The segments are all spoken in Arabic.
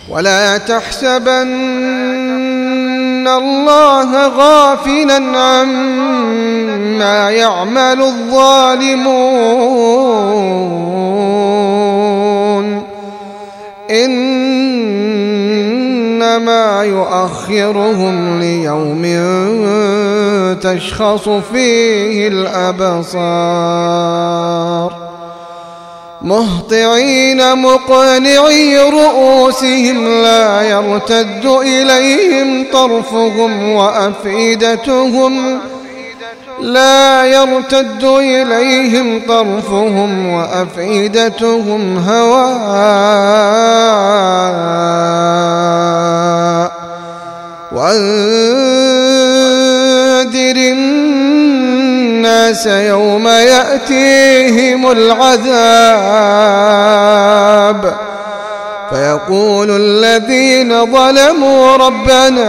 ولا تحسبن الله غافلا عما يعمل الظالمون إنما يؤخرهم ليوم تشخص فيه الأبصار مهطعين مقنعي رؤوسهم لا يرتد إليهم طرفهم وأفئدتهم هواء وأنذر الناس يوم يأتيهم العذاب فيقول الذين ظلموا ربنا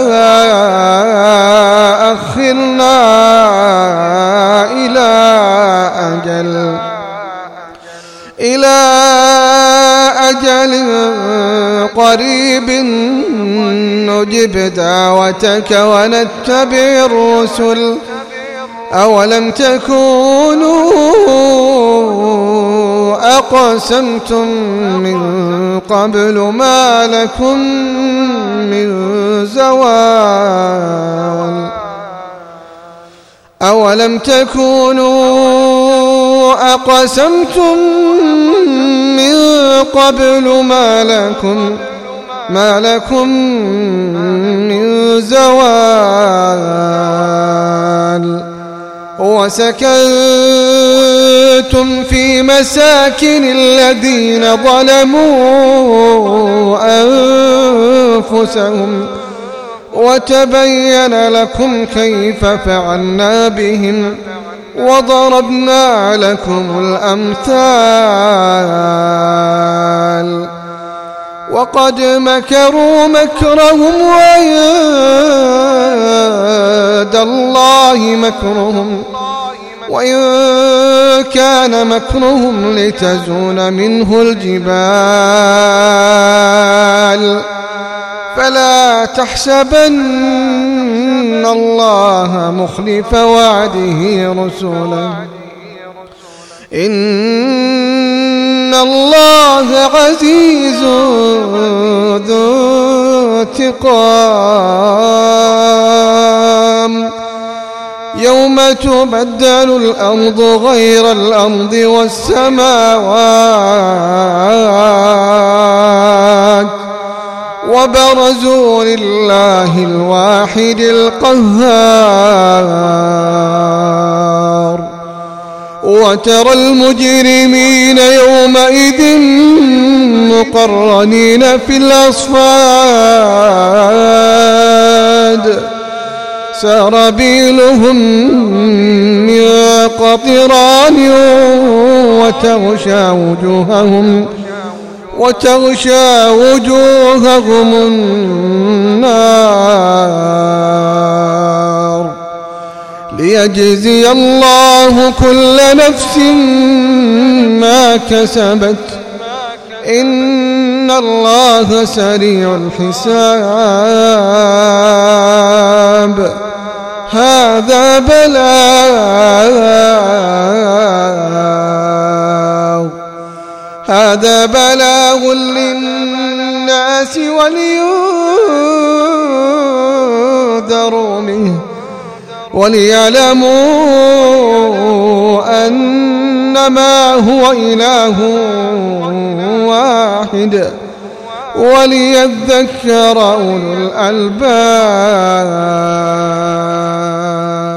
أخرنا إلى أجل قريب نجب دعوتك ونتبع الرسل أولم تكونوا أقسمتم من قبل ما لكم من زوال أولم تكونوا أقسمتم من قبل ما لكم من زوال وسكنتم في مساكن الذين ظلموا أنفسهم وتبين لكم كيف فعلنا بهم وضربنا لكم الأمثال وقد مكروا مكرهم وعند الله مكرهم وإن كان مكرهم لتزول منه الجبال فلا تحسبن الله مخلف وعده رسله إن الله عزيز ذو انتقام يوم تبدل الأرض غير الأرض والسماوات وبرزوا لله الواحد القهار وترى المجرمين يومئذ مقرنين في الأصفاد سرابيلهم من قطران وتغشى وجوههم النار ليجزي الله كل نفس ما كسبت إن الله سريع الحساب هذا بلاغ للناس ولينذروا منه وليعلموا أنما هو إله واحد وليذكر أولو الألباب.